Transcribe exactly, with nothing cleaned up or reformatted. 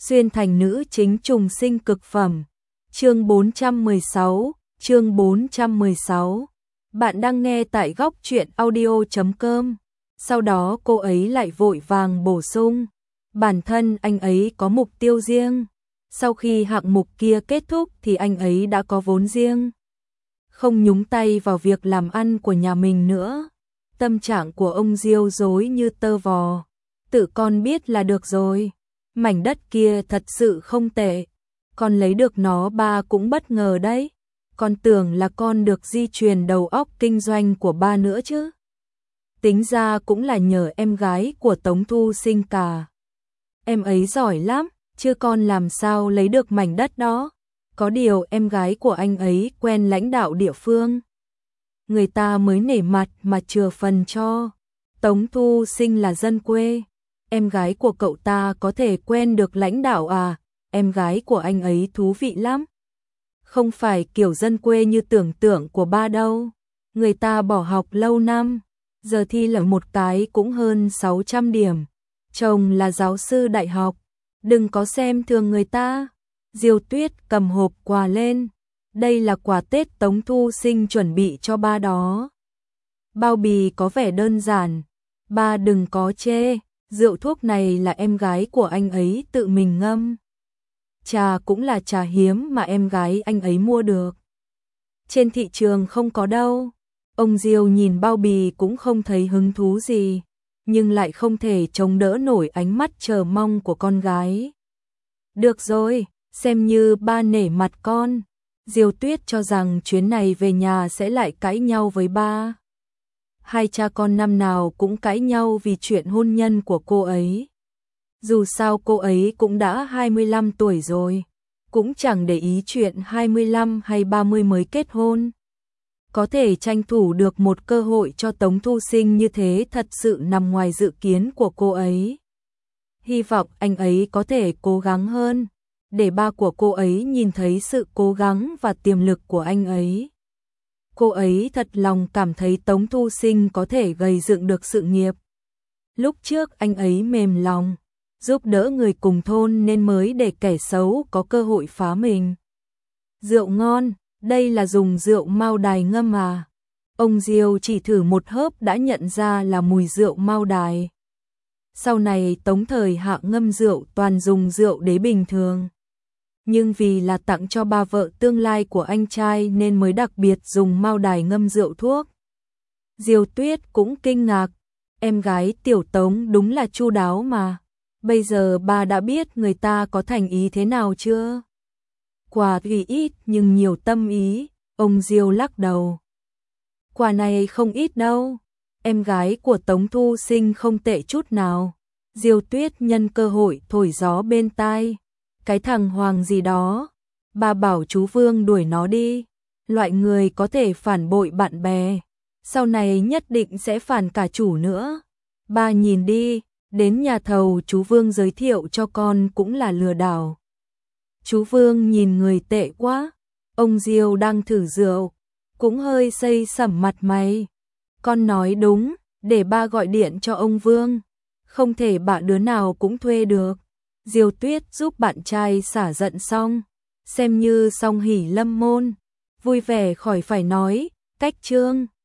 xuyên thành nữ chính trùng sinh cực phẩm. Chương bốn trăm mười sáu, chương bốn trăm mười sáu. Bạn đang nghe tại góc truyện audio chấm com. Sau đó cô ấy lại vội vàng bổ sung, bản thân anh ấy có mục tiêu riêng. Sau khi hạng mục kia kết thúc thì anh ấy đã có vốn riêng, không nhúng tay vào việc làm ăn của nhà mình nữa. Tâm trạng của ông Diêu rối như tơ vò. Tự con biết là được rồi. Mảnh đất kia thật sự không tệ. Con lấy được nó ba cũng bất ngờ đấy. Con tưởng là con được di truyền đầu óc kinh doanh của ba nữa chứ. Tính ra cũng là nhờ em gái của Tống Thu Sinh cả. Em ấy giỏi lắm, chứ con làm sao lấy được mảnh đất đó. Có điều em gái của anh ấy quen lãnh đạo địa phương. Người ta mới nể mặt mà chừa phần cho. Tống Thu Sinh là dân quê. Em gái của cậu ta có thể quen được lãnh đạo à? Em gái của anh ấy thú vị lắm. Không phải kiểu dân quê như tưởng tượng của ba đâu. Người ta bỏ học lâu năm, giờ thi là một cái cũng hơn sáu trăm điểm. Chồng là giáo sư đại học. Đừng có xem thường người ta. Diêu Tuyết cầm hộp quà lên. Đây là quà Tết Tống Thu Sinh chuẩn bị cho ba đó. Bao bì có vẻ đơn giản. Ba đừng có chê. Rượu thuốc này là em gái của anh ấy tự mình ngâm. Trà cũng là trà hiếm mà em gái anh ấy mua được. Trên thị trường không có đâu. Ông Diêu nhìn bao bì cũng không thấy hứng thú gì, nhưng lại không thể chống đỡ nổi ánh mắt chờ mong của con gái. Được rồi, xem như ba nể mặt con. Diêu Tuyết cho rằng chuyến này về nhà sẽ lại cãi nhau với ba. Hai cha con năm nào cũng cãi nhau vì chuyện hôn nhân của cô ấy. Dù sao cô ấy cũng đã hai mươi lăm tuổi rồi, cũng chẳng để ý chuyện hai mươi lăm hay ba mươi mới kết hôn. Có thể tranh thủ được một cơ hội cho Tống Thu Sinh như thế thật sự nằm ngoài dự kiến của cô ấy. Hy vọng anh ấy có thể cố gắng hơn, để ba của cô ấy nhìn thấy sự cố gắng và tiềm lực của anh ấy. Cô ấy thật lòng cảm thấy Tống Thu Sinh có thể gây dựng được sự nghiệp. Lúc trước anh ấy mềm lòng, giúp đỡ người cùng thôn nên mới để kẻ xấu có cơ hội phá mình. Rượu ngon, đây là dùng rượu Mao Đài ngâm à? Ông Diêu chỉ thử một hớp đã nhận ra là mùi rượu Mao Đài. Sau này Tống thời Hạ ngâm rượu toàn dùng rượu đế bình thường. Nhưng vì là tặng cho ba vợ tương lai của anh trai nên mới đặc biệt dùng Mao Đài ngâm rượu thuốc. Diêu Tuyết cũng kinh ngạc, em gái Tiểu Tống đúng là chu đáo mà. Bây giờ bà đã biết người ta có thành ý thế nào chưa? Quà tuy ít nhưng nhiều tâm ý, ông Diêu lắc đầu. Quà này không ít đâu, em gái của Tống Thu Sinh không tệ chút nào. Diêu Tuyết nhân cơ hội thổi gió bên tai. Cái thằng Hoàng gì đó, bà bảo chú Vương đuổi nó đi. Loại người có thể phản bội bạn bè, sau này nhất định sẽ phản cả chủ nữa. Bà nhìn đi, đến nhà thầu chú Vương giới thiệu cho con cũng là lừa đảo. Chú Vương nhìn người tệ quá. Ông Diêu đang thử rượu, cũng hơi xây sẩm mặt mày. Con nói đúng, để ba gọi điện cho ông Vương. Không thể bạ đứa nào cũng thuê được. Diêu Tuyết giúp bạn trai xả giận xong, xem như xong hỉ lâm môn. Vui vẻ khỏi phải nói, cách trương.